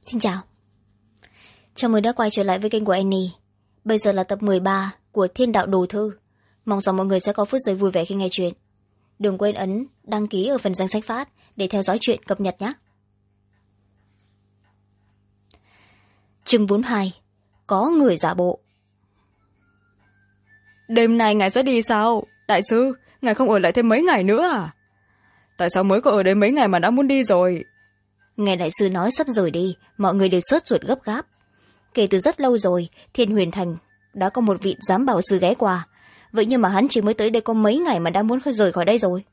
Xin chào. Chào mừng đã quay trở lại với kênh của Annie. Bây giờ là tập 13 của Thiên Đạo Đồ Thư. Mong rằng mọi người sẽ có phút giây vui vẻ khi nghe chuyện. Đừng quên ấn đăng ký ở phần danh sách phát để theo dõi chuyện cập nhật nhé. Chương 42. Có người giả bộ. Đêm nay ngài sẽ đi sao? Đại sư, ngài không ở lại thêm mấy ngày nữa à? Tại sao mới có ở đây mấy ngày mà đã muốn đi rồi? Nghe đại sư nói sắp rời đi, mọi người đều sốt ruột gấp gáp. Kể từ rất lâu rồi, Thiên Huyền Thành đã có một vị giám bảo sư ghé qua. Vậy nhưng mà hắn chỉ mới tới đây có mấy ngày mà đã muốn rời khỏi đây rồi.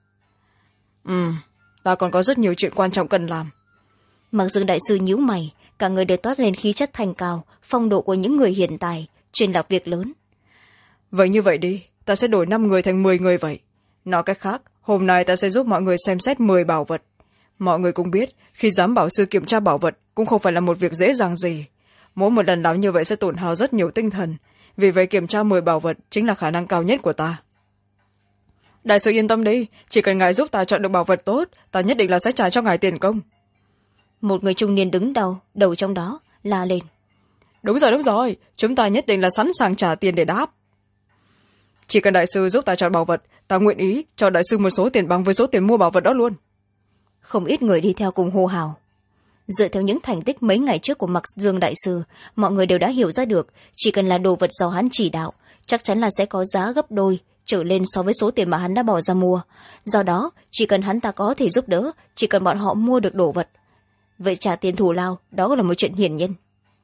Ta còn có rất nhiều chuyện quan trọng cần làm. Mặc dù đại sư nhíu mày, cả người đều toát lên khí chất thanh cao, phong độ của những người hiện tài, truyền đạt việc lớn. Vậy như vậy đi, ta sẽ đổi 5 người thành 10 người vậy. Nói cách khác, hôm nay ta sẽ giúp mọi người xem xét 10 bảo vật. Mọi người cũng biết, khi giám bảo sư kiểm tra bảo vật cũng không phải là một việc dễ dàng gì. Mỗi một lần làm như vậy sẽ tổn hao rất nhiều tinh thần. Vì vậy kiểm tra 10 bảo vật chính là khả năng cao nhất của ta. Đại sư yên tâm đi, chỉ cần ngài giúp ta chọn được bảo vật tốt, ta nhất định là sẽ trả cho ngài tiền công. Một người trung niên đứng đầu trong đó, la lên. Đúng rồi, chúng ta nhất định là sẵn sàng trả tiền để đáp. Chỉ cần đại sư giúp ta chọn bảo vật, ta nguyện ý cho đại sư một số tiền bằng với số tiền mua bảo vật đó luôn. Không ít người đi theo cùng hô hào. Dựa theo những thành tích mấy ngày trước của Mặc Dương đại sư, mọi người đều đã hiểu ra được, chỉ cần là đồ vật do hắn chỉ đạo, chắc chắn là sẽ có giá gấp đôi trở lên so với số tiền mà hắn đã bỏ ra mua. Do đó, chỉ cần hắn ta có thể giúp đỡ, chỉ cần bọn họ mua được đồ vật, vậy trả tiền thù lao, đó là một chuyện hiển nhiên.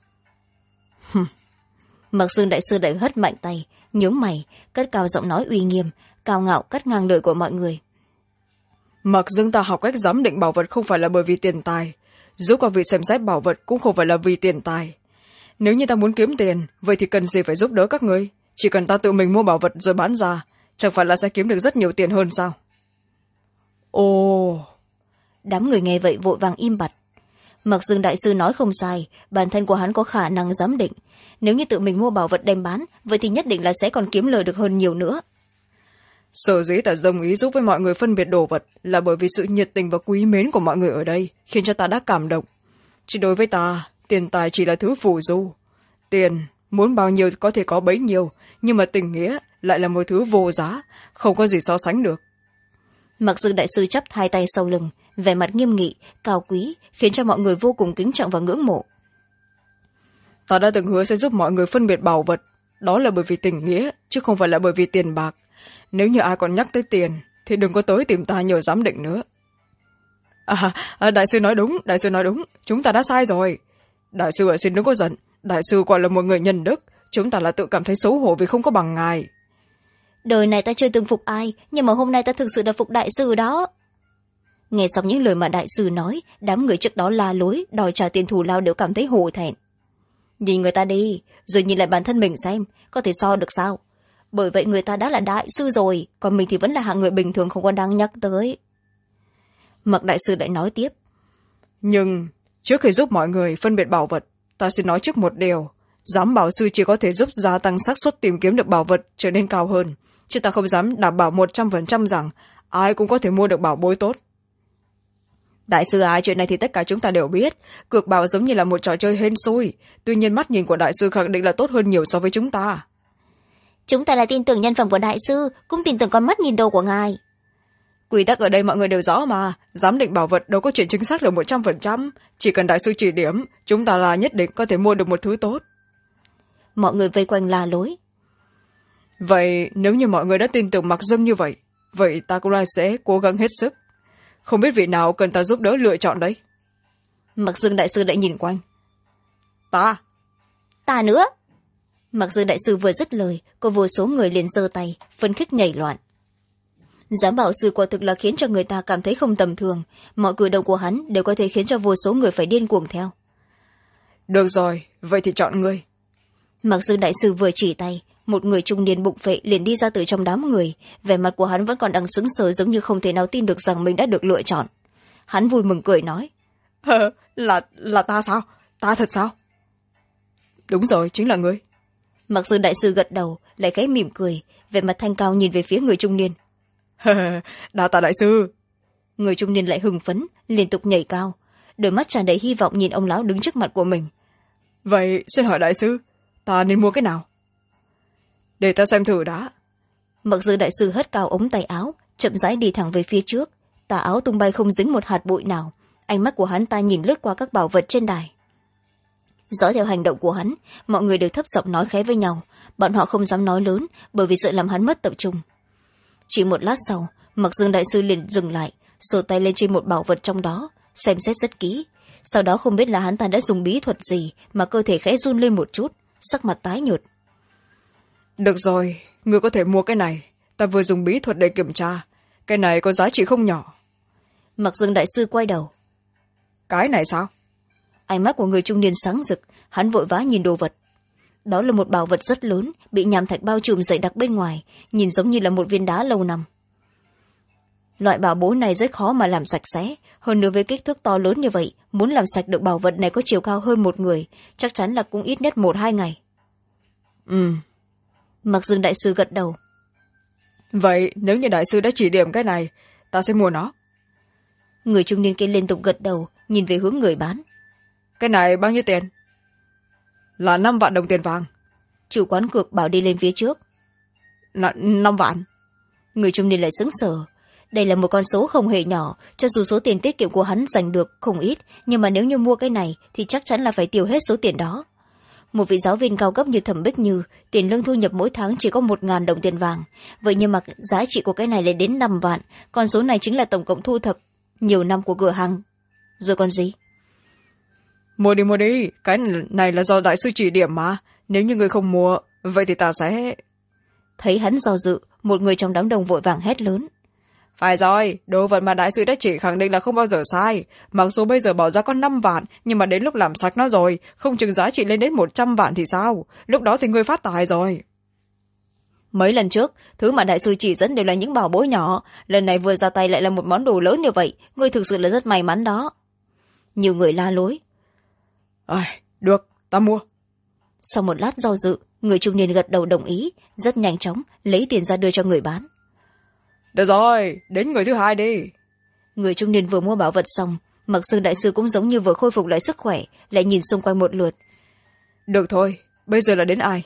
Mặc Dương đại sư lại hất mạnh tay, nhướng mày, cất cao giọng nói uy nghiêm, cao ngạo cắt ngang lời của mọi người. Mặc Dương ta học cách giám định bảo vật không phải là bởi vì tiền tài, giúp các vị xem xét bảo vật cũng không phải là vì tiền tài. Nếu như ta muốn kiếm tiền, vậy thì cần gì phải giúp đỡ các ngươi? Chỉ cần ta tự mình mua bảo vật rồi bán ra, chẳng phải là sẽ kiếm được rất nhiều tiền hơn sao? Ồ! Đám người nghe vậy vội vàng im bặt. Mặc Dương đại sư nói không sai, bản thân của hắn có khả năng giám định. Nếu như tự mình mua bảo vật đem bán, vậy thì nhất định là sẽ còn kiếm lời được hơn nhiều nữa. Sở dĩ ta đồng ý giúp với mọi người phân biệt đồ vật là bởi vì sự nhiệt tình và quý mến của mọi người ở đây khiến cho ta đã cảm động. Chỉ đối với ta, tiền tài chỉ là thứ phù du. Tiền, muốn bao nhiêu có thể có bấy nhiêu, nhưng mà tình nghĩa lại là một thứ vô giá, không có gì so sánh được. Mặc dù đại sư chắp hai tay sau lưng, vẻ mặt nghiêm nghị, cao quý, khiến cho mọi người vô cùng kính trọng và ngưỡng mộ. Ta đã từng hứa sẽ giúp mọi người phân biệt bảo vật, đó là bởi vì tình nghĩa, chứ không phải là bởi vì tiền bạc. Nếu như ai còn nhắc tới tiền, thì đừng có tới tìm ta nhờ giám định nữa. Đại sư nói đúng, chúng ta đã sai rồi. Đại sư xin đừng có giận, đại sư quả là một người nhân đức, chúng ta là tự cảm thấy xấu hổ vì không có bằng ngài. Đời này ta chưa từng phục ai, nhưng mà hôm nay ta thực sự đã phục đại sư đó. Nghe xong những lời mà đại sư nói, đám người trước đó la lối đòi trả tiền thù lao đều cảm thấy hổ thẹn. Nhìn người ta đi, rồi nhìn lại bản thân mình xem, có thể so được sao? Bởi vậy người ta đã là đại sư rồi, còn mình thì vẫn là hạng người bình thường không có đáng nhắc tới. Mặc đại sư lại nói tiếp. Nhưng trước khi giúp mọi người phân biệt bảo vật, ta xin nói trước một điều. Giám bảo sư chỉ có thể giúp gia tăng xác suất tìm kiếm được bảo vật trở nên cao hơn, chứ ta không dám đảm bảo 100% rằng ai cũng có thể mua được bảo bối tốt. Đại sư chuyện này thì tất cả chúng ta đều biết, cược bảo giống như là một trò chơi hên xui, tuy nhiên mắt nhìn của đại sư khẳng định là tốt hơn nhiều so với chúng ta. Chúng ta là tin tưởng nhân phẩm của đại sư, cũng tin tưởng con mắt nhìn đồ của ngài. Quy tắc ở đây mọi người đều rõ mà, giám định bảo vật đâu có chuyện chính xác là 100%, chỉ cần đại sư chỉ điểm, chúng ta là nhất định có thể mua được một thứ tốt. Mọi người vây quanh la lối. Vậy nếu như mọi người đã tin tưởng Mặc Dương như vậy, vậy ta cũng là sẽ cố gắng hết sức. Không biết vị nào cần ta giúp đỡ lựa chọn đấy? Mặc Dương đại sư lại nhìn quanh. Ta nữa. Mặc Dương đại sư vừa dứt lời, có vô số người liền giơ tay, phấn khích nhảy loạn. Giám bảo sư quả thực là khiến cho người ta cảm thấy không tầm thường, mọi cử động của hắn đều có thể khiến cho vô số người phải điên cuồng theo. Được rồi, vậy thì chọn ngươi. Mặc Dương đại sư vừa chỉ tay, một người trung niên bụng phệ liền đi ra từ trong đám người, vẻ mặt của hắn vẫn còn đang sững sờ giống như không thể nào tin được rằng mình đã được lựa chọn. Hắn vui mừng cười nói. Là ta sao? Ta thật sao? Đúng rồi, chính là ngươi. Mặc Dương đại sư gật đầu, lại khẽ mỉm cười, vẻ mặt thanh cao nhìn về phía người trung niên. Đa tạ đại sư. Người trung niên lại hưng phấn, liên tục nhảy cao. đôi mắt tràn đầy hy vọng nhìn ông lão đứng trước mặt của mình. vậy xin hỏi đại sư, ta nên mua cái nào? Để ta xem thử đã. Mặc dù đại sư hất cao ống tay áo, chậm rãi đi thẳng về phía trước, tà áo tung bay không dính một hạt bụi nào. Ánh mắt của hắn ta nhìn lướt qua các bảo vật trên đài. Dõi theo hành động của hắn, mọi người đều thấp giọng nói khẽ với nhau. Bọn họ không dám nói lớn bởi vì sợ làm hắn mất tập trung. Chỉ một lát sau, Mặc Dương đại sư liền dừng lại, sờ tay lên trên một bảo vật trong đó, xem xét rất kỹ. Sau đó không biết là hắn ta đã dùng bí thuật gì mà cơ thể khẽ run lên một chút, sắc mặt tái nhợt. Được rồi, ngươi có thể mua cái này. Ta vừa dùng bí thuật để kiểm tra, cái này có giá trị không nhỏ. Mặc Dương đại sư quay đầu. Cái này sao? Ánh mắt của người trung niên sáng rực, hắn vội vã nhìn đồ vật. Đó là một bảo vật rất lớn, bị nham thạch bao trùm dày đặc bên ngoài, nhìn giống như là một viên đá lâu năm. Loại bảo bối này rất khó mà làm sạch sẽ, hơn nữa với kích thước to lớn như vậy, muốn làm sạch được bảo vật này có chiều cao hơn một người, chắc chắn là cũng ít nhất 1-2 ngày. Mặc Dương đại sư gật đầu. Vậy nếu như đại sư đã chỉ điểm cái này, ta sẽ mua nó. Người trung niên kia liên tục gật đầu, nhìn về hướng người bán. Cái này bao nhiêu tiền? Là 5 vạn đồng tiền vàng. Chủ quán cược bảo đi lên phía trước. 5 vạn. Người trung niên lại sững sờ. Đây là một con số không hề nhỏ, cho dù số tiền tiết kiệm của hắn giành được không ít, nhưng mà nếu như mua cái này thì chắc chắn là phải tiêu hết số tiền đó. Một vị giáo viên cao cấp như Thẩm Bích Như, tiền lương thu nhập mỗi tháng chỉ có 1.000 đồng tiền vàng. Vậy nhưng mà giá trị của cái này lên đến 5 vạn, con số này chính là tổng cộng thu thập nhiều năm của cửa hàng. Rồi còn gì? Mua đi, cái này là do đại sư chỉ điểm mà. Nếu như người không mua, vậy thì ta sẽ... Thấy hắn do dự, một người trong đám đông vội vàng hét lớn. Phải rồi, đồ vật mà đại sư đã chỉ khẳng định là không bao giờ sai. Mặc dù bây giờ bỏ ra có 5 vạn, nhưng mà đến lúc làm sạch nó rồi, không chừng giá trị lên đến 100 vạn thì sao? Lúc đó thì ngươi phát tài rồi. Mấy lần trước, thứ mà đại sư chỉ dẫn đều là những bảo bối nhỏ. Lần này vừa ra tay lại là một món đồ lớn như vậy. Ngươi thực sự là rất may mắn đó. Nhiều người la lối. Được, ta mua. Sau một lát do dự, người trung niên gật đầu đồng ý, rất nhanh chóng lấy tiền ra đưa cho người bán. Được rồi, đến người thứ hai đi. Người trung niên vừa mua bảo vật xong, Mặc Dương đại sư cũng giống như vừa khôi phục lại sức khỏe, lại nhìn xung quanh một lượt. Được thôi, bây giờ là đến ai?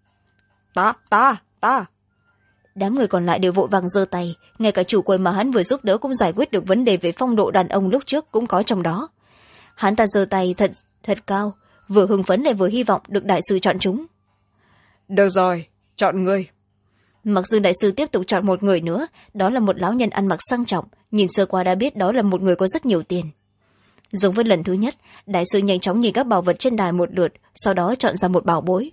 Ta. Đám người còn lại đều vội vàng giơ tay, ngay cả chủ quầy mà hắn vừa giúp đỡ cũng giải quyết được vấn đề về phong độ đàn ông lúc trước cũng có trong đó. Hắn ta giơ tay thật cao, vừa hưng phấn lại vừa hy vọng được đại sư chọn chúng. Được rồi, chọn người. Mặc Dương đại sư tiếp tục chọn một người nữa, đó là một lão nhân ăn mặc sang trọng, nhìn sơ qua đã biết đó là một người có rất nhiều tiền. Giống với lần thứ nhất, đại sư nhanh chóng nhìn các bảo vật trên đài một lượt, sau đó chọn ra một bảo bối.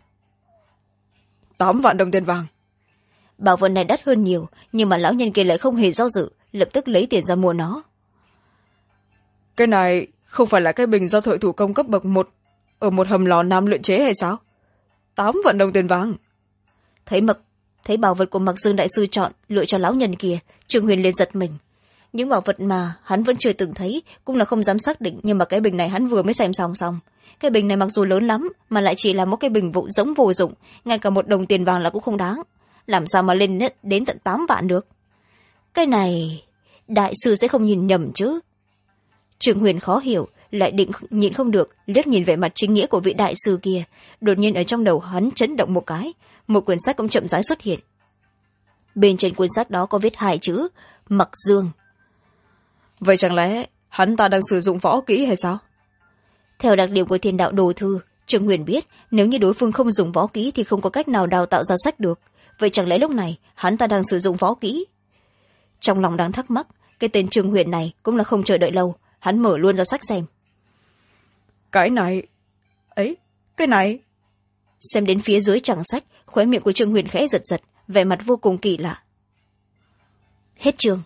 8 vạn đồng tiền vàng. Bảo vật này đắt hơn nhiều, nhưng mà lão nhân kia lại không hề do dự, lập tức lấy tiền ra mua nó. Cái này không phải là cái bình do thợ thủ công cấp bậc 1 ở một hầm lò nam luyện chế hay sao? 8 vạn đồng tiền vàng. Thấy bảo vật của Mặc Dương đại sư chọn lựa cho lão nhân kia, Trương Huyền liền giật mình. Những bảo vật mà hắn vẫn chưa từng thấy, cũng là không dám xác định, nhưng mà cái bình này hắn vừa mới xem xong. Cái bình này mặc dù lớn lắm mà lại chỉ là một cái bình giống vô dụng, ngay cả 1 đồng tiền vàng là cũng không đáng, làm sao mà lên đến tận 8 vạn được. Cái này đại sư sẽ không nhìn nhầm chứ? Trương Huyền khó hiểu, lại định nhịn không được liếc nhìn vẻ mặt chính nghĩa của vị đại sư kia. Đột nhiên ở trong đầu hắn chấn động một cái, một quyển sách cũng chậm rãi xuất hiện. Bên trên quyển sách đó có viết 2 chữ Mặc Dương. Vậy chẳng lẽ hắn ta đang sử dụng võ kỹ hay sao? Theo đặc điểm của Thiên Đạo Đồ Thư, Trương Huyền biết nếu như đối phương không dùng võ kỹ thì không có cách nào đào tạo ra sách được. Vậy chẳng lẽ lúc này hắn ta đang sử dụng võ kỹ? Trong lòng đang thắc mắc, cái tên Trương Huyền này cũng là không chờ đợi lâu, hắn mở luôn ra sách xem. Cái này cái này. Xem đến phía dưới trang sách, khóe miệng của Trương Huyền khẽ giật giật, vẻ mặt vô cùng kỳ lạ. Hết chương.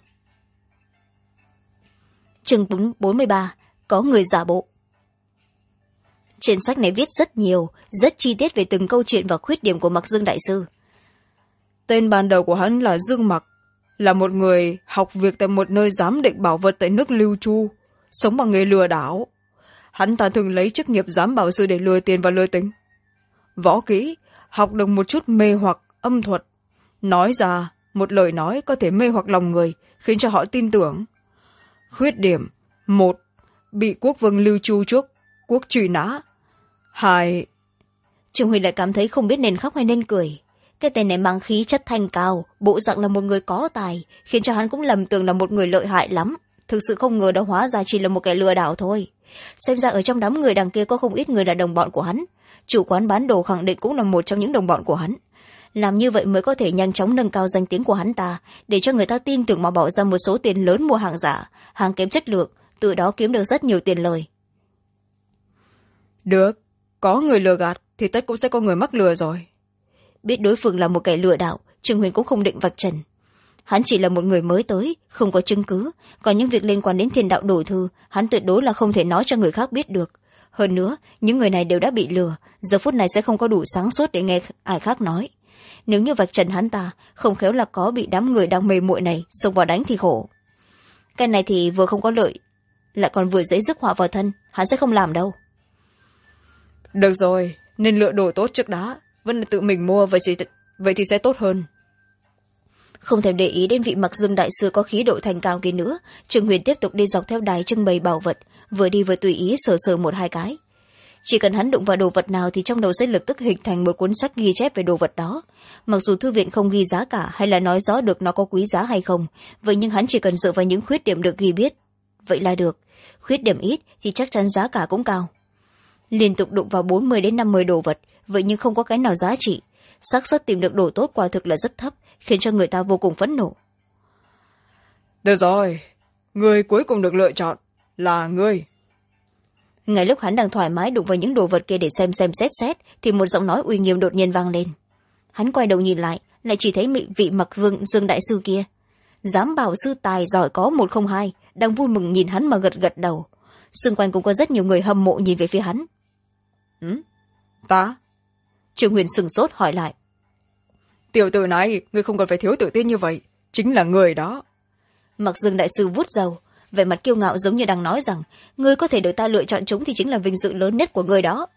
Chương 43, có người giả bộ. Trên sách này viết rất nhiều, rất chi tiết về từng câu chuyện và khuyết điểm của Mặc Dương đại sư. Tên ban đầu của hắn là Dương Mặc, là một người học việc tại một nơi giám định bảo vật tại nước Lưu Chu, sống bằng nghề lừa đảo. Hắn ta thường lấy chức nghiệp giám bảo sư để lừa tiền và lừa tính. Võ kỹ, học được một chút mê hoặc âm thuật, nói ra một lời nói có thể mê hoặc lòng người, khiến cho họ tin tưởng. Khuyết điểm: 1. bị quốc vương Lưu Chu Chuốc quốc truy nã. 2. Trương Huyền lại cảm thấy không biết nên khóc hay nên cười. Cái tên này mang khí chất thanh cao, bộ dạng là một người có tài, khiến cho hắn cũng lầm tưởng là một người lợi hại lắm. Thực sự không ngờ đó hóa ra chỉ là một kẻ lừa đảo thôi. Xem ra ở trong đám người đằng kia có không ít người là đồng bọn của hắn. Chủ quán bán đồ khẳng định cũng là một trong những đồng bọn của hắn. Làm như vậy mới có thể nhanh chóng nâng cao danh tiếng của hắn ta, để cho người ta tin tưởng mà bỏ ra một số tiền lớn mua hàng giả, hàng kém chất lượng, từ đó kiếm được rất nhiều tiền lời. Được, có người lừa gạt thì tất cũng sẽ có người mắc lừa rồi. Biết đối phương là một kẻ lừa đảo, Trương Huyền cũng không định vạch trần. Hắn chỉ là một người mới tới, không có chứng cứ, còn những việc liên quan đến thiên đạo đổ thư hắn tuyệt đối là không thể nói cho người khác biết được. Hơn nữa, những người này đều đã bị lừa, giờ phút này sẽ không có đủ sáng suốt để nghe ai khác nói. Nếu như vạch trần hắn ta, không khéo là có bị đám người đang mê muội này xông vào đánh thì khổ. Cái này thì vừa không có lợi, lại còn vừa dễ rước họa vào thân, hắn sẽ không làm đâu. Được rồi, nên lựa đồ tốt trước đã, vẫn là tự mình mua, vậy thì sẽ tốt hơn. Không thèm để ý đến vị Mặc Dương đại sư có khí độ thành cao kia nữa, Trương Huyền tiếp tục đi dọc theo đài trưng bày bảo vật, vừa đi vừa tùy ý sờ sờ một hai cái. Chỉ cần hắn đụng vào đồ vật nào thì trong đầu sẽ lập tức hình thành một cuốn sách ghi chép về đồ vật đó. Mặc dù thư viện không ghi giá cả hay là nói rõ được nó có quý giá hay không, vậy nhưng hắn chỉ cần dựa vào những khuyết điểm được ghi biết vậy là được. Khuyết điểm ít thì chắc chắn giá cả cũng cao. Liên tục đụng vào 40 đến 50 đồ vật, vậy nhưng không có cái nào giá trị. Xác suất tìm được đồ tốt quả thực là rất thấp, khiến cho người ta vô cùng phẫn nộ. Được rồi, người cuối cùng được lựa chọn là ngươi. Ngay lúc hắn đang thoải mái đụng vào những đồ vật kia để xem xét thì một giọng nói uy nghiêm đột nhiên vang lên. Hắn quay đầu nhìn lại chỉ thấy vị Mặc Dương đại sư kia, giám bảo sư tài giỏi có 102, đang vui mừng nhìn hắn mà gật gật đầu. Xung quanh cũng có rất nhiều người hâm mộ nhìn về phía hắn. Ta? Trương Huyền sửng sốt hỏi lại. Tiểu tử này, ngươi không cần phải thiếu tự tin như vậy, chính là người đó. Mặc Dương đại sư vuốt râu, vẻ mặt kiêu ngạo giống như đang nói rằng ngươi có thể được ta lựa chọn chúng thì chính là vinh dự lớn nhất của ngươi đó.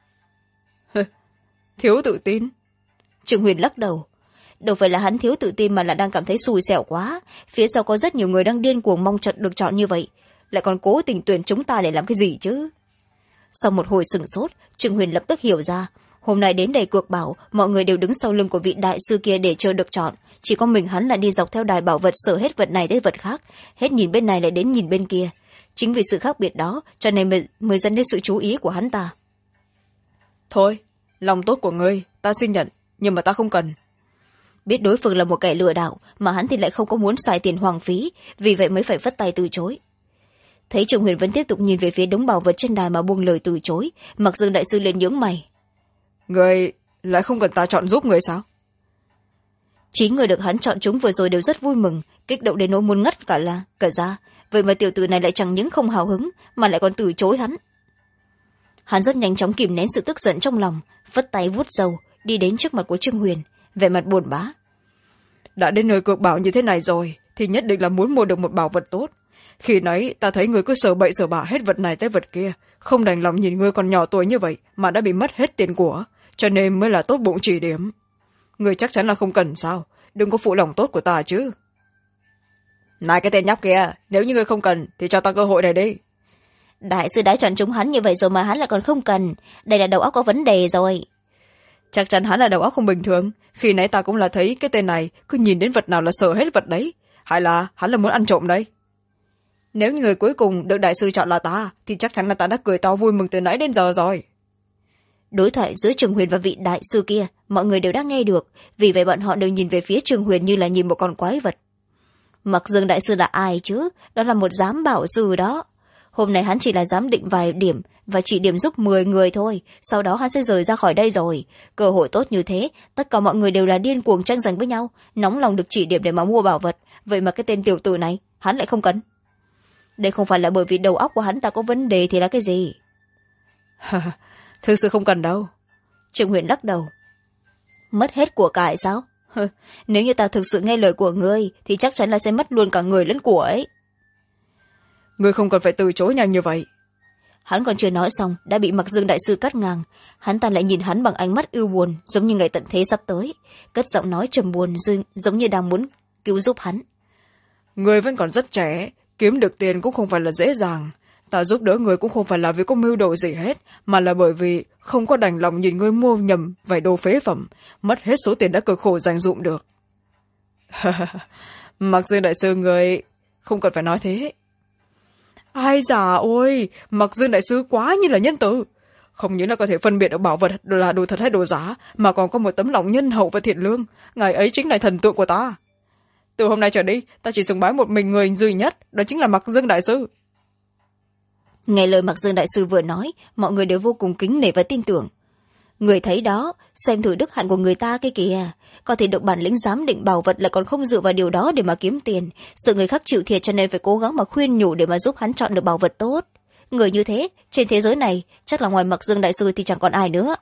Thiếu tự tin? Trương Huyền lắc đầu. Đâu phải là hắn thiếu tự tin mà là đang cảm thấy xui xẻo quá. Phía sau có rất nhiều người đang điên cuồng mong được chọn như vậy, lại còn cố tình tuyển chúng ta để làm cái gì chứ? Sau một hồi sửng sốt, Trương Huyền lập tức hiểu ra, hôm nay đến đầy cuộc bảo mọi người đều đứng sau lưng của vị đại sư kia để chờ được chọn, chỉ có mình hắn là đi dọc theo đài bảo vật, sở hết vật này tới vật khác, hết nhìn bên này lại đến nhìn bên kia. Chính vì sự khác biệt đó cho nên mới dẫn đến sự chú ý của hắn ta. Thôi, lòng tốt của ngươi ta xin nhận, nhưng mà ta không cần. Biết đối phương là một kẻ lừa đảo mà hắn thì lại không có muốn xài tiền hoang phí, vì vậy mới phải vất tay từ chối. Thấy Trương Huyền vẫn tiếp tục nhìn về phía đống bảo vật trên đài mà buông lời từ chối, Mặc Dương đại sư liền nhướng mày. Người lại không cần ta chọn giúp người sao? 9 người được hắn chọn chúng vừa rồi đều rất vui mừng, kích động đến nỗi muốn ngất cả ra, vậy mà tiểu tử này lại chẳng những không hào hứng mà lại còn từ chối hắn. Hắn rất nhanh chóng kìm nén sự tức giận trong lòng, vất tay vuốt râu đi đến trước mặt của Trương Huyền, vẻ mặt buồn bã. Đã đến nơi cược bảo như thế này rồi thì nhất định là muốn mua được một bảo vật tốt. Khi nãy ta thấy người cứ sờ bậy sờ bạ hết vật này tới vật kia, không đành lòng nhìn ngươi còn nhỏ tuổi như vậy mà đã bị mất hết tiền của, cho nên mới là tốt bụng chỉ điểm. Ngươi chắc chắn là không cần sao? Đừng có phụ lòng tốt của ta chứ. Này cái tên nhóc kia, nếu như ngươi không cần thì cho ta cơ hội này đi. Đại sư đã chọn chúng hắn như vậy rồi mà hắn lại còn không cần, đây là đầu óc có vấn đề rồi. Chắc chắn hắn là đầu óc không bình thường, khi nãy ta cũng là thấy cái tên này cứ nhìn đến vật nào là sờ hết vật đấy, hay là hắn là muốn ăn trộm đấy? Nếu như người cuối cùng được đại sư chọn là ta thì chắc chắn là ta đã cười to vui mừng từ nãy đến giờ rồi. Đối thoại giữa Trương Huyền và vị đại sư kia mọi người đều đã nghe được, vì vậy bọn họ đều nhìn về phía Trương Huyền như là nhìn một con quái vật. Mặc Dương đại sư là ai chứ? Đó là một giám bảo sư đó. Hôm nay hắn chỉ là giám định vài điểm và chỉ điểm giúp 10 người thôi, sau đó hắn sẽ rời ra khỏi đây rồi. Cơ hội tốt như thế, tất cả mọi người đều là điên cuồng tranh giành với nhau, nóng lòng được chỉ điểm để mà mua bảo vật, vậy mà cái tên tiểu tử này hắn lại không cần. Đây không phải là bởi vì đầu óc của hắn ta có vấn đề thì là cái gì? Thực sự không cần đâu. Trương Huyền lắc đầu. Mất hết của cải sao? Nếu như ta thực sự nghe lời của ngươi thì chắc chắn là sẽ mất luôn cả người lẫn của ấy. Ngươi không cần phải từ chối nhanh như vậy. Hắn còn chưa nói xong đã bị Mặc Dương đại sư cắt ngang. Hắn ta lại nhìn hắn bằng ánh mắt ưu buồn, giống như ngày tận thế sắp tới, cất giọng nói trầm buồn giống như đang muốn cứu giúp hắn. Ngươi vẫn còn rất trẻ, kiếm được tiền cũng không phải là dễ dàng. ta giúp đỡ người cũng không phải là vì có mưu đồ gì hết, mà là bởi vì không có đành lòng nhìn ngươi mua nhầm vài đồ phế phẩm, mất hết số tiền đã cực khổ dành dụm được. Mặc Dương đại sư, người không cần phải nói thế. Ai già ôi, Mặc Dương đại sư quá như là nhân từ, không những là có thể phân biệt được bảo vật là đồ thật hay đồ giả, mà còn có một tấm lòng nhân hậu và thiện lương. Ngài ấy chính là thần tượng của ta. Từ hôm nay trở đi, ta chỉ sùng bái một mình người duy nhất, đó chính là Mặc Dương đại sư. Nghe lời Mặc Dương đại sư vừa nói, mọi người đều vô cùng kính nể và tin tưởng. Người thấy đó, xem thử đức hạnh của người ta cái kìa, có thể được bản lĩnh giám định bảo vật là còn không dựa vào điều đó để mà kiếm tiền, sợ người khác chịu thiệt cho nên phải cố gắng mà khuyên nhủ để mà giúp hắn chọn được bảo vật tốt. Người như thế trên thế giới này chắc là ngoài Mặc Dương đại sư thì chẳng còn ai nữa.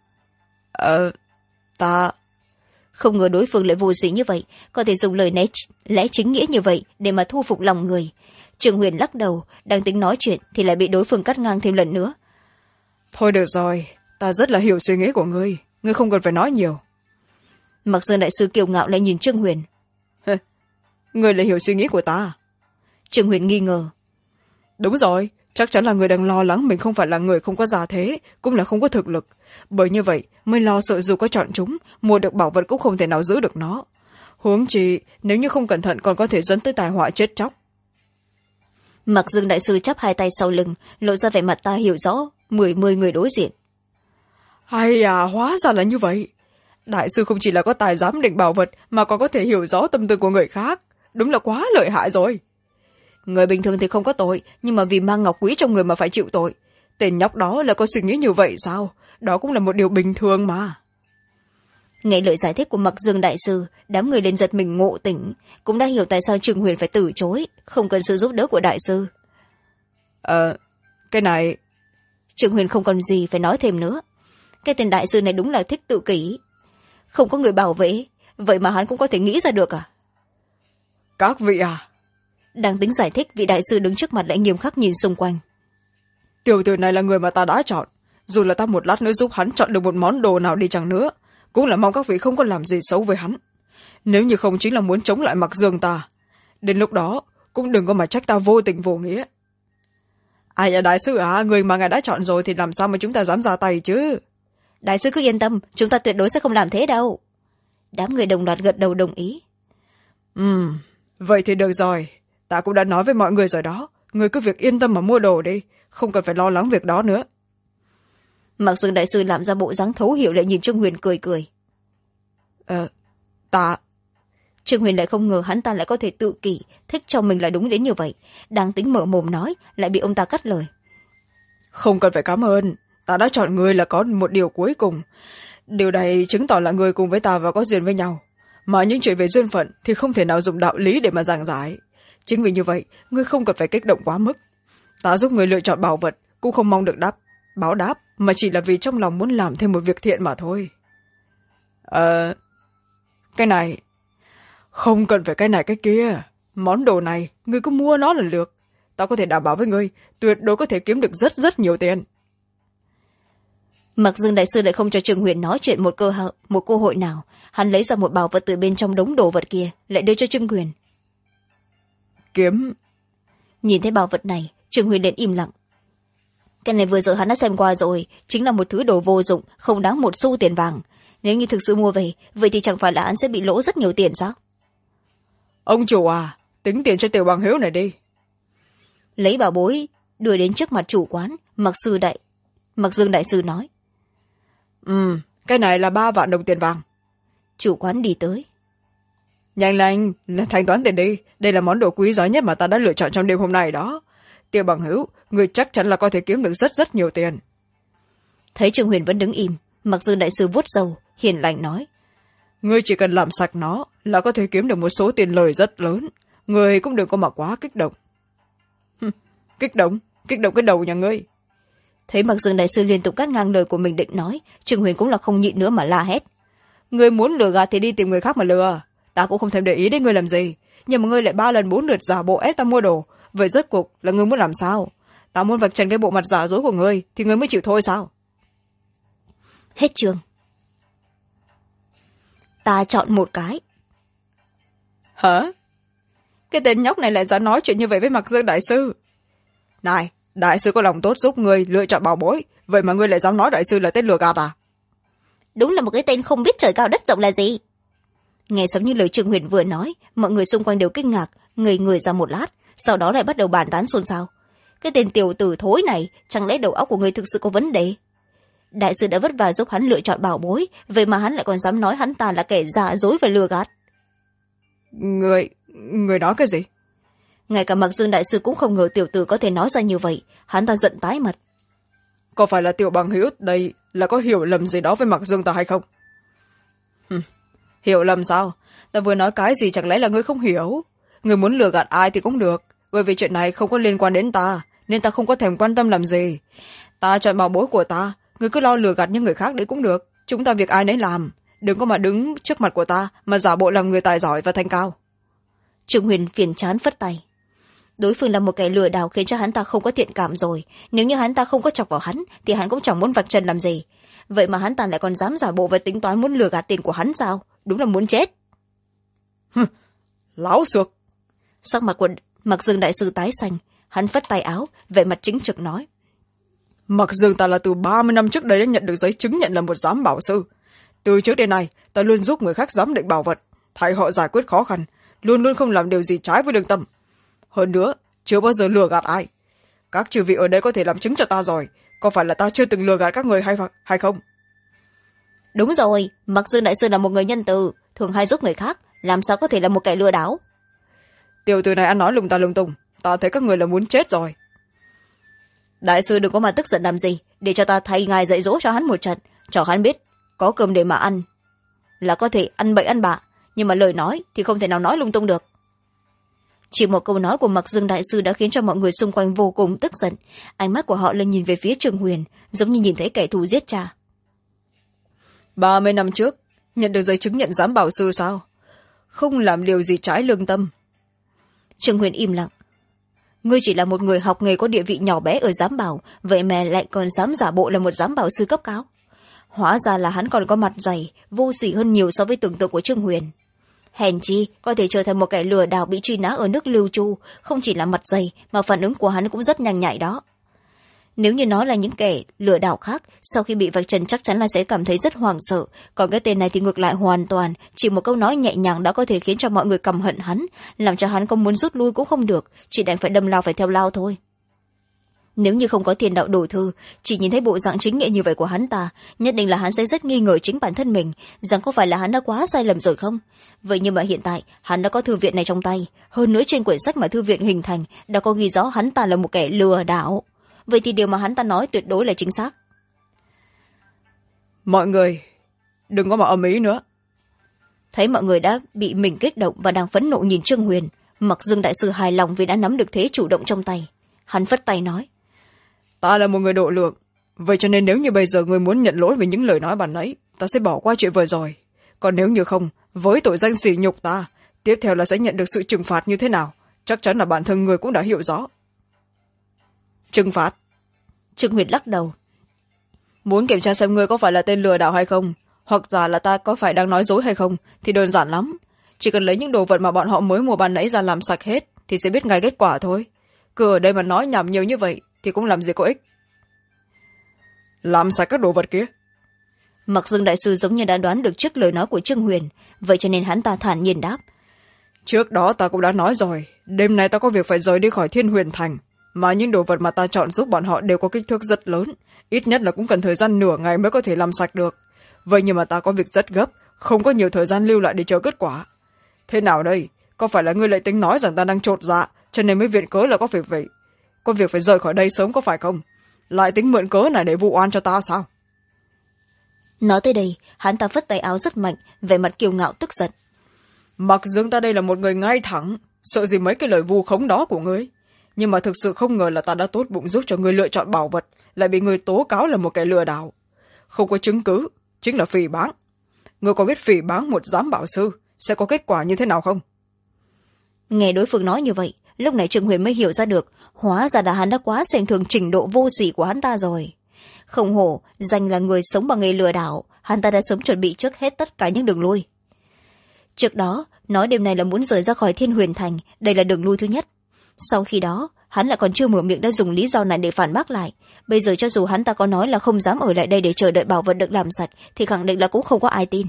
Ta không ngờ đối phương lại vô sĩ như vậy, có thể dùng lời lẽ chính nghĩa như vậy để mà thu phục lòng người. Trương Huyền lắc đầu, đang tính nói chuyện thì lại bị đối phương cắt ngang thêm lần nữa. Thôi được rồi, ta rất là hiểu suy nghĩ của ngươi không cần phải nói nhiều. Mặc Dương đại sư kiêu ngạo lại nhìn Trương Huyền. Ngươi lại hiểu suy nghĩ của ta? Trương Huyền nghi ngờ. Đúng rồi, chắc chắn là người đang lo lắng mình không phải là người không có gia thế, cũng là không có thực lực, bởi như vậy mới lo sợ dù có chọn chúng, mua được bảo vật cũng không thể nào giữ được nó. Huống chi nếu như không cẩn thận còn có thể dẫn tới tai họa chết chóc. Mặc Dương đại sư chắp hai tay sau lưng, lộ ra vẻ mặt ta hiểu rõ mười người đối diện. Hay à, hóa ra là như vậy. Đại sư không chỉ là có tài giám định bảo vật mà còn có thể hiểu rõ tâm tư của người khác, đúng là quá lợi hại rồi. Người bình thường thì không có tội, nhưng mà vì mang ngọc quý trong người mà phải chịu tội. Tên nhóc đó là có suy nghĩ như vậy sao? Đó cũng là một điều bình thường mà. Nghe lời giải thích của Mặc Dương đại sư, đám người lên giật mình ngộ tỉnh, cũng đã hiểu tại sao Trương Huyền phải từ chối, không cần sự giúp đỡ của đại sư. Cái này... Trương Huyền không còn gì phải nói thêm nữa. Cái tên đại sư này đúng là thích tự kỷ. Không có người bảo vệ, vậy mà hắn cũng có thể nghĩ ra được à? Các vị à? Đang tính giải thích, vị đại sư đứng trước mặt lại nghiêm khắc nhìn xung quanh. Tiểu tử này là người mà ta đã chọn, dù là ta một lát nữa giúp hắn chọn được một món đồ nào đi chăng nữa, cũng là mong các vị không có làm gì xấu với hắn. Nếu như không chính là muốn chống lại Mặc Dương ta, đến lúc đó cũng đừng có mà trách ta vô tình vô nghĩa. Ai là đại sư à, người mà ngài đã chọn rồi thì làm sao mà chúng ta dám ra tay chứ? Đại sư cứ yên tâm, chúng ta tuyệt đối sẽ không làm thế đâu. Đám người đồng loạt gật đầu đồng ý. Vậy thì được rồi, ta cũng đã nói với mọi người rồi đó, người cứ việc yên tâm mà mua đồ đi, không cần phải lo lắng việc đó nữa. Mặc Dương đại sư làm ra bộ dáng thấu hiểu lại nhìn Trương Huyền cười cười. Ta... Trương Huyền lại không ngờ hắn ta lại có thể tự kỷ, thích cho mình là đúng đến như vậy, đang tính mở mồm nói lại bị ông ta cắt lời. Không cần phải cảm ơn, ta đã chọn người là có một điều cuối cùng. Điều này chứng tỏ là người cùng với ta và có duyên với nhau, mà những chuyện về duyên phận thì không thể nào dùng đạo lý để mà giảng giải. Chính vì như vậy ngươi không cần phải kích động quá mức. Ta giúp người lựa chọn bảo vật cũng không mong được báo đáp, mà chỉ là vì trong lòng muốn làm thêm một việc thiện mà thôi. Cái này không cần phải cái này cái kia, món đồ này ngươi cứ mua nó là được, ta có thể đảm bảo với ngươi tuyệt đối có thể kiếm được rất nhiều tiền. Mặc Dương đại sư lại không cho Trương Huyền nói chuyện một cơ hội nào, hắn lấy ra một bảo vật từ bên trong đống đồ vật kia lại đưa cho Trương Huyền. Kiếm. Nhìn thấy bảo vật này, Trương Huyền liền im lặng. Cái này vừa rồi hắn đã xem qua rồi, chính là một thứ đồ vô dụng, không đáng một xu tiền vàng. Nếu như thực sự mua về, vậy thì chẳng phải là hắn sẽ bị lỗ rất nhiều tiền sao? Ông chủ à, tính tiền cho tiểu bằng hiếu này đi. Lấy bảo bối đưa đến trước mặt chủ quán, Mặc Dương đại sư nói. Cái này là 3 vạn đồng tiền vàng. Chủ quán đi tới. Nhanh lên, thanh toán tiền đi, đây là món đồ quý giá nhất mà ta đã lựa chọn trong đêm hôm nay đó. Tiểu bằng hữu, người chắc chắn là có thể kiếm được rất nhiều tiền. Thấy Trương Huyền vẫn đứng im, Mặc Dương đại sư vuốt râu hiền lành nói. Ngươi chỉ cần làm sạch nó là có thể kiếm được một số tiền lời rất lớn, người cũng đừng có mà quá kích động. Kích động cái đầu nhà ngươi. Thấy Mặc Dương đại sư liên tục cắt ngang lời của mình định nói, Trương Huyền cũng là không nhịn nữa mà la hét. Ngươi muốn lừa gạt thì đi tìm người khác mà lừa, ta cũng không thèm để ý đến ngươi làm gì, nhưng mà ngươi lại 3 lần 4 lượt giả bộ ép ta mua đồ, vậy rốt cuộc là ngươi muốn làm sao? Ta muốn vạch trần cái bộ mặt giả dối của ngươi thì ngươi mới chịu thôi sao? Hết chương. Ta chọn một cái. Hả? Cái tên nhóc này lại dám nói chuyện như vậy với Mặc Dương đại sư? Này, đại sư có lòng tốt giúp ngươi lựa chọn bảo bối, vậy mà ngươi lại dám nói đại sư là tên lừa gạt à? Đúng là một cái tên không biết trời cao đất rộng là gì. Nghe giống như lời Trương Huyền vừa nói, mọi người xung quanh đều kinh ngạc, ngây người ra một lát, sau đó lại bắt đầu bàn tán xôn xao. Cái tên tiểu tử thối này, chẳng lẽ đầu óc của người thực sự có vấn đề? Đại sư đã vất vả giúp hắn lựa chọn bảo bối, vậy mà hắn lại còn dám nói hắn ta là kẻ giả dối và lừa gạt. Người nói cái gì? Ngay cả Mặc Dương đại sư cũng không ngờ tiểu tử có thể nói ra như vậy, hắn ta giận tái mặt. Có phải là tiểu bằng hữu đây là có hiểu lầm gì đó với Mặc Dương ta hay không? Hiểu lầm sao? Ta vừa nói cái gì chẳng lẽ là ngươi không hiểu? Ngươi muốn lừa gạt ai thì cũng được, bởi vì chuyện này không có liên quan đến ta, nên ta không có thèm quan tâm làm gì. Ta chọn bảo bối của ta, ngươi cứ lo lừa gạt những người khác đấy cũng được, chúng ta việc ai nấy làm, đừng có mà đứng trước mặt của ta mà giả bộ làm người tài giỏi và thanh cao. Trương Huyền phiền chán phất tay. Đối phương là một kẻ lừa đảo khiến cho hắn ta không có thiện cảm rồi, nếu như hắn ta không có chọc vào hắn thì hắn cũng chẳng muốn vạch trần làm gì. Vậy mà hắn ta lại còn dám giả bộ và tính toán muốn lừa gạt tiền của hắn sao? Đúng là muốn chết. Láo xược. Sắc mặt của Mặc Dương đại sư tái xanh, hắn phất tay áo, vẻ mặt chính trực nói. Mặc Dương ta là từ 30 năm trước đây đã nhận được giấy chứng nhận là một giám bảo sư. Từ trước đến nay ta luôn giúp người khác giám định bảo vật, thay họ giải quyết khó khăn, luôn luôn không làm điều gì trái với lương tâm. Hơn nữa chưa bao giờ lừa gạt ai. Các chư vị ở đây có thể làm chứng cho ta rồi, có phải là ta chưa từng lừa gạt các người hay không? Đúng rồi, Mặc Dương đại sư là một người nhân từ, thường hay giúp người khác, làm sao có thể là một kẻ lừa đảo? Tiểu tử này ăn nói lung ta lung tung, ta thấy các người là muốn chết rồi. Đại sư đừng có mà tức giận làm gì, để cho ta thay ngài dạy dỗ cho hắn một trận, cho hắn biết có cơm để mà ăn là có thể ăn bậy ăn bạ, nhưng mà lời nói thì không thể nào nói lung tung được. Chỉ một câu nói của Mặc Dương đại sư đã khiến cho mọi người xung quanh vô cùng tức giận, ánh mắt của họ lên nhìn về phía Trương Huyền, giống như nhìn thấy kẻ thù giết cha. 30 năm trước nhận được giấy chứng nhận giám bảo sư sao? Không làm điều gì trái lương tâm. Trương Huyền im lặng. Ngươi chỉ là một người học nghề có địa vị nhỏ bé ở giám bảo, vậy mà lại còn dám giả bộ là một giám bảo sư cấp cao. Hóa ra là hắn còn có mặt dày, vô sỉ hơn nhiều so với tưởng tượng của Trương Huyền. Hèn chi có thể trở thành một kẻ lừa đảo bị truy nã ở nước Lưu Chu, không chỉ là mặt dày mà phản ứng của hắn cũng rất nhanh nhạy đó. Nếu như nó là những kẻ lừa đảo khác, sau khi bị vạch trần chắc chắn là sẽ cảm thấy rất hoảng sợ, còn cái tên này thì ngược lại hoàn toàn, chỉ một câu nói nhẹ nhàng đã có thể khiến cho mọi người căm hận hắn, làm cho hắn không muốn rút lui cũng không được, chỉ đành phải đâm lao phải theo lao thôi. Nếu như không có tiền đạo đổ thư, chỉ nhìn thấy bộ dạng chính nghệ như vậy của hắn ta, nhất định là hắn sẽ rất nghi ngờ chính bản thân mình, rằng có phải là hắn đã quá sai lầm rồi không. Vậy nhưng mà hiện tại hắn đã có thư viện này trong tay, hơn nữa trên quyển sách mà thư viện hình thành đã có ghi rõ hắn ta là một kẻ lừa đảo, vậy thì điều mà hắn ta nói tuyệt đối là chính xác. Mọi người đừng có mà ầm ĩ nữa. Thấy mọi người đã bị mình kích động và đang phẫn nộ nhìn Trương Huyền, Mặc Dương đại sư hài lòng vì đã nắm được thế chủ động trong tay, hắn phất tay nói. Ta là một người độ lượng, vậy cho nên nếu như bây giờ người muốn nhận lỗi về những lời nói bản ấy, ta sẽ bỏ qua chuyện vừa rồi. Còn nếu như không, với tội danh sỉ nhục ta, tiếp theo là sẽ nhận được sự trừng phạt như thế nào, chắc chắn là bản thân người cũng đã hiểu rõ. Trừng phạt? Trương Huyền lắc đầu. Muốn kiểm tra xem ngươi có phải là tên lừa đảo hay không, hoặc giả là ta có phải đang nói dối hay không, thì đơn giản lắm. Chỉ cần lấy những đồ vật mà bọn họ mới mua ban nãy ra làm sạch hết thì sẽ biết ngay kết quả thôi. Cứ ở đây mà nói nhảm nhiều như vậy thì cũng làm gì có ích. Làm sạch các đồ vật kia? Mặc Dương đại sư giống như đã đoán được trước lời nói của Trương Huyền, vậy cho nên hắn ta thản nhiên đáp. Trước đó ta cũng đã nói rồi, đêm nay ta có việc phải rời đi khỏi Thiên Huyền Thành, mà những đồ vật mà ta chọn giúp bọn họ đều có kích thước rất lớn, ít nhất là cũng cần thời gian nửa ngày mới có thể làm sạch được. Vậy nhưng mà ta có việc rất gấp, không có nhiều thời gian lưu lại để chờ kết quả. Thế nào đây? Có phải là ngươi lại tính nói rằng ta đang chột dạ, cho nên mới viện cớ là có việc phải rời khỏi đây sớm có phải không? Lại tính mượn cớ này để vụ oan cho ta sao? Nói tới đây, hắn ta phất tay áo rất mạnh, vẻ mặt kiêu ngạo tức giận. Mặc Dương ta đây là một người ngay thẳng, sợ gì mấy cái lời vu khống đó của ngươi. Nhưng mà thực sự không ngờ là ta đã tốt bụng giúp cho ngươi lựa chọn bảo vật, lại bị ngươi tố cáo là một kẻ lừa đảo. Không có chứng cứ, chính là phỉ báng. Ngươi có biết phỉ báng một giám bảo sư sẽ có kết quả như thế nào không? Nghe đối phương nói như vậy, lúc này Trương Huyền mới hiểu ra được, hóa ra là hắn đã quá xem thường trình độ vô sỉ của hắn ta rồi. Không hổ danh là người sống bằng nghề lừa đảo, hắn ta đã sớm chuẩn bị trước hết tất cả những đường lui. Trước đó nói đêm nay là muốn rời ra khỏi Thiên Huyền Thành, đây là đường lui thứ nhất. Sau khi đó hắn lại còn chưa mở miệng đã dùng lý do này để phản bác lại. Bây giờ cho dù hắn ta có nói là không dám ở lại đây để chờ đợi bảo vật được làm sạch thì khẳng định là cũng không có ai tin.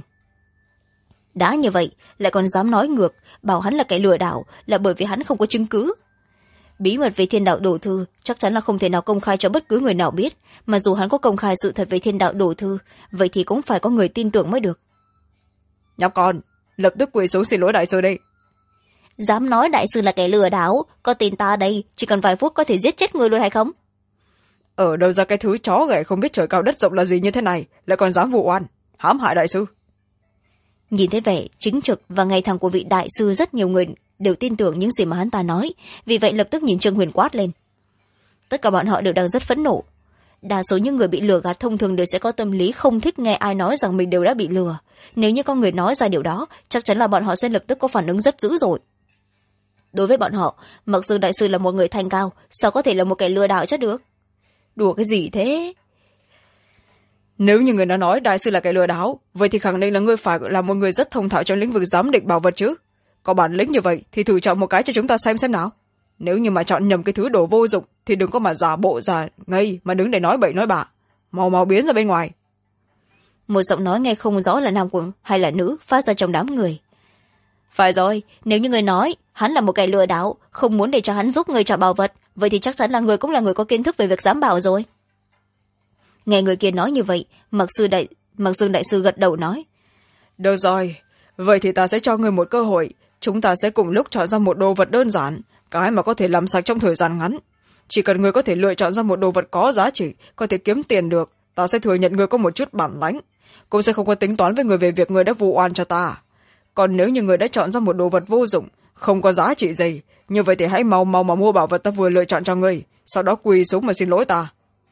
Đã như vậy lại còn dám nói ngược, bảo hắn là kẻ lừa đảo là bởi vì hắn không có chứng cứ. Bí mật về thiên đạo đồ thư chắc chắn là không thể nào công khai cho bất cứ người nào biết, mà dù hắn có công khai sự thật về thiên đạo đồ thư, vậy thì cũng phải có người tin tưởng mới được. Nhóc con, lập tức quỳ xuống xin lỗi đại sư đi. Dám nói đại sư là kẻ lừa đảo, có tin ta đây chỉ cần vài phút có thể giết chết người luôn hay không? Ở đâu ra cái thứ chó ghẻ không biết trời cao đất rộng là gì như thế này, lại còn dám vụ oan hãm hại đại sư. Nhìn thấy vẻ chính trực và ngày thẳng của vị đại sư, rất nhiều người đều tin tưởng những gì mà hắn ta nói, vì vậy lập tức nhìn Trương Huyền quát lên. Tất cả bọn họ đều đang rất phẫn nộ. Đa số những người bị lừa gạt thông thường đều sẽ có tâm lý không thích nghe ai nói rằng mình đều đã bị lừa. Nếu như có người nói ra điều đó, chắc chắn là bọn họ sẽ lập tức có phản ứng rất dữ dội. Đối với bọn họ, mặc dù đại sư là một người thanh cao, sao có thể là một kẻ lừa đảo chứ được? Đùa cái gì thế? Nếu như người đã nói đại sư là kẻ lừa đảo, vậy thì khẳng định là ngươi phải là một người rất thông thạo trong lĩnh vực giám định bảo vật chứ. Có bản lĩnh như vậy thì thử chọn một cái cho chúng ta xem nào. Nếu như mà chọn nhầm cái thứ đồ vô dụng thì đừng có mà giả bộ giả ngây mà đứng để nói bậy nói bạ. Mau mau biến ra bên ngoài. Một giọng nói nghe không rõ là nam hay là nữ phát ra trong đám người. Phải rồi, nếu như người nói hắn là một kẻ lừa đảo, không muốn để cho hắn giúp người chọn bảo vật, vậy thì chắc chắn là người cũng là người có kiến thức về việc giám bảo rồi. Nghe người kia nói như vậy, Mặc Dương đại sư gật đầu nói. Được rồi, vậy thì ta sẽ cho người một cơ hội. Chúng ta sẽ cùng lúc chọn ra một đồ vật đơn giản, cái mà có thể làm sạch trong thời gian ngắn. Chỉ cần người có thể lựa chọn ra một đồ vật có giá trị, có thể kiếm tiền được, ta sẽ thừa nhận người có một chút bản lãnh, cũng sẽ không có tính toán với người về việc người đã vu oan cho ta. Còn nếu như người đã chọn ra một đồ vật vô dụng, không có giá trị gì, như vậy thì hãy mau mau mà mua bảo vật ta vừa lựa chọn cho người, sau đó quỳ xuống mà xin lỗi ta.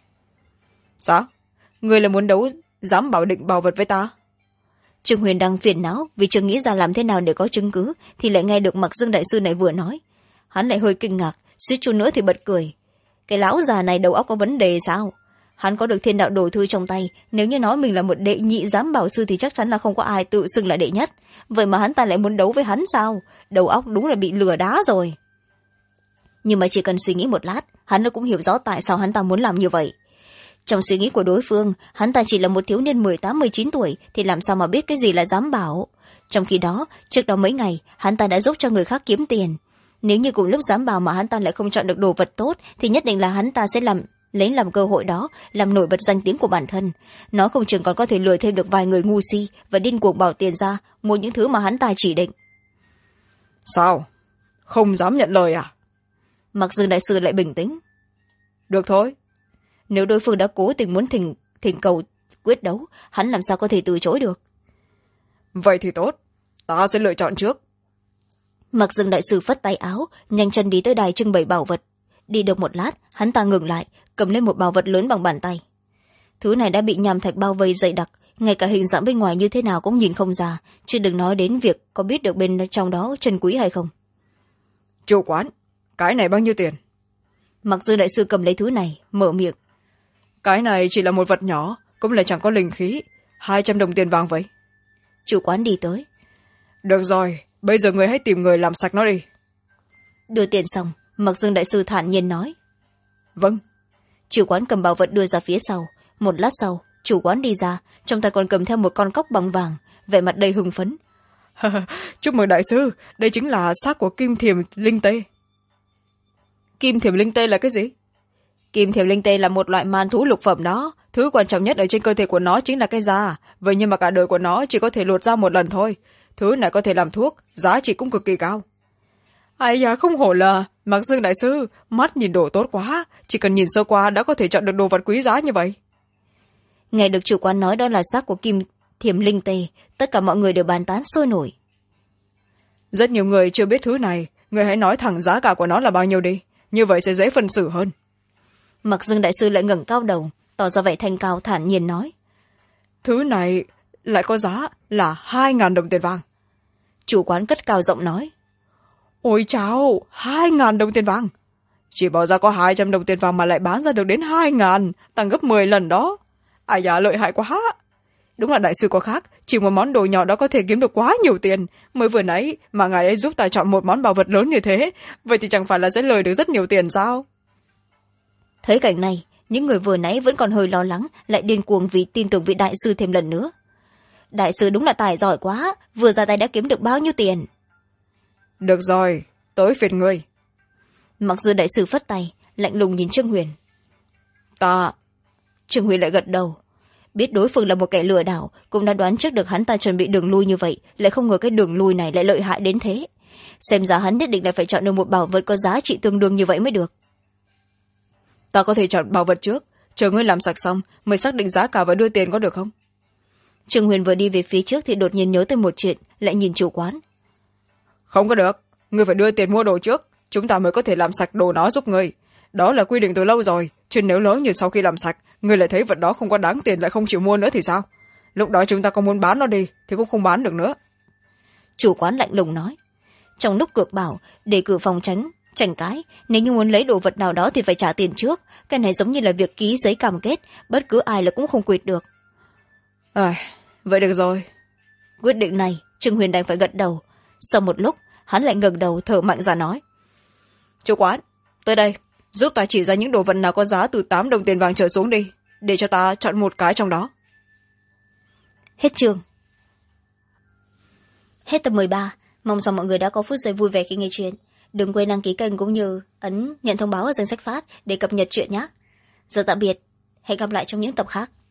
Sao? Người là muốn đấu dám bảo định bảo vật với ta? Trương Huyền đang phiền não vì chưa nghĩ ra làm thế nào để có chứng cứ, thì lại nghe được Mặc Dương đại sư này vừa nói. Hắn lại hơi kinh ngạc, suýt chút nữa thì bật cười. Cái lão già này đầu óc có vấn đề sao? Hắn có được thiên đạo đồ thư trong tay, nếu như nói mình là một đệ nhị giám bảo sư thì chắc chắn là không có ai tự xưng là đệ nhất. Vậy mà hắn ta lại muốn đấu với hắn sao? Đầu óc đúng là bị lừa đá rồi. Nhưng mà chỉ cần suy nghĩ một lát, hắn cũng hiểu rõ tại sao hắn ta muốn làm như vậy. Trong suy nghĩ của đối phương, hắn ta chỉ là một thiếu niên 18-19 tuổi thì làm sao mà biết cái gì là giám bảo. Trong khi đó, trước đó mấy ngày, hắn ta đã giúp cho người khác kiếm tiền. Nếu như cùng lúc giám bảo mà hắn ta lại không chọn được đồ vật tốt thì nhất định là hắn ta sẽ lấy làm cơ hội đó làm nổi bật danh tiếng của bản thân. Nó không chừng còn có thể lừa thêm được vài người ngu si và điên cuồng bỏ tiền ra mua những thứ mà hắn ta chỉ định. Sao? Không dám nhận lời à? Mặc Dương đại sư lại bình tĩnh. Được thôi. Nếu đối phương đã cố tình muốn thỉnh cầu quyết đấu, hắn làm sao có thể từ chối được. Vậy thì tốt, ta sẽ lựa chọn trước. Mặc Dương đại sư phất tay áo, nhanh chân đi tới đài trưng bày bảo vật. Đi được một lát, hắn ta ngừng lại, cầm lên một bảo vật lớn bằng bàn tay. Thứ này đã bị nham thạch bao vây dày đặc, ngay cả hình dạng bên ngoài như thế nào cũng nhìn không ra, chứ đừng nói đến việc có biết được bên trong đó trân quý hay không. Chủ quán, cái này bao nhiêu tiền? Mặc Dương đại sư cầm lấy thứ này, mở miệng. Cái này chỉ là một vật nhỏ, cũng là chẳng có linh khí, 200 đồng tiền vàng vậy. Chủ quán đi tới. Được rồi, bây giờ người hãy tìm người làm sạch nó đi. Đưa tiền xong, Mặc Dương đại sư thản nhiên nói. Vâng. Chủ quán cầm bảo vật đưa ra phía sau. Một lát sau, chủ quán đi ra, trong tay còn cầm theo một con cốc bằng vàng, vẻ mặt đầy hưng phấn. Chúc mừng đại sư, đây chính là xác của Kim Thiềm Linh Tê. Kim Thiềm Linh Tê là cái gì? Kim Thiềm Linh Tê là một loại man thú lục phẩm đó. Thứ quan trọng nhất ở trên cơ thể của nó chính là cái da, vậy nhưng mà cả đời của nó chỉ có thể lột da một lần thôi. Thứ này có thể làm thuốc, giá trị cũng cực kỳ cao. Ai da, không hổ là Mặc Dương đại sư, mắt nhìn đồ tốt quá, chỉ cần nhìn sơ qua đã có thể chọn được đồ vật quý giá như vậy. Nghe được chủ quán nói đó là xác của Kim Thiềm Linh Tê, tất cả mọi người đều bàn tán sôi nổi. Rất nhiều người chưa biết thứ này, người hãy nói thẳng giá cả của nó là bao nhiêu đi, như vậy sẽ dễ phân xử hơn. Mặc Dương đại sư lại ngẩng cao đầu, tỏ ra vẻ thanh cao thản nhiên nói. Thứ này lại có giá là 2.000 đồng tiền vàng. Chủ quán cất cao giọng nói. Ôi chao, 2.000 đồng tiền vàng. Chỉ bỏ ra có 200 đồng tiền vàng mà lại bán ra được đến 2.000, tăng gấp 10 lần đó. Ai da, lợi hại quá. đúng là đại sư có khác, chỉ một món đồ nhỏ đó có thể kiếm được quá nhiều tiền. Mới vừa nãy mà ngài ấy giúp ta chọn một món bảo vật lớn như thế, vậy thì chẳng phải là sẽ lời được rất nhiều tiền sao? Thấy cảnh này, những người vừa nãy vẫn còn hơi lo lắng lại điên cuồng vì tin tưởng vị đại sư thêm lần nữa. Đại sư đúng là tài giỏi quá, vừa ra tay đã kiếm được bao nhiêu tiền. Được rồi, tới phiền ngươi. Mặc dù đại sư phất tay, lạnh lùng nhìn Trương Huyền. Trương Huyền lại gật đầu. Biết đối phương là một kẻ lừa đảo, cũng đã đoán trước được hắn ta chuẩn bị đường lui như vậy, lại không ngờ cái đường lui này lại lợi hại đến thế. Xem ra hắn nhất định là phải chọn được một bảo vật có giá trị tương đương như vậy mới được. Ta có thể chọn bảo vật trước, chờ ngươi làm sạch xong mới xác định giá cả và đưa tiền có được không? Trương Huyền vừa đi về phía trước thì đột nhiên nhớ tới một chuyện, lại nhìn chủ quán. Không có được, ngươi phải đưa tiền mua đồ trước, chúng ta mới có thể làm sạch đồ đó giúp ngươi. Đó là quy định từ lâu rồi, chứ nếu lỡ như sau khi làm sạch ngươi lại thấy vật đó không có đáng tiền lại không chịu mua nữa thì sao? Lúc đó chúng ta có muốn bán nó đi thì cũng không bán được nữa. Chủ quán lạnh lùng nói. Trong lúc cược bảo để cửa phòng tranh cãi, nếu như muốn lấy đồ vật nào đó thì phải trả tiền trước. Cái này giống như là việc ký giấy cam kết, bất cứ ai là cũng không quỵt được. Vậy được rồi. Quyết định này Trương Huyền đành phải gật đầu. Sau một lúc hắn lại ngẩng đầu thở mạnh ra nói. Chủ quán, tới đây, giúp ta chỉ ra những đồ vật nào có giá từ 8 đồng tiền vàng trở xuống đi, để cho ta chọn một cái trong đó. Hết chương. Hết tập 13. Mong rằng mọi người đã có phút giây vui vẻ khi nghe chuyện. Đừng quên đăng ký kênh cũng như ấn nhận thông báo ở danh sách phát để cập nhật chuyện nhé. Giờ tạm biệt, hẹn gặp lại trong những tập khác.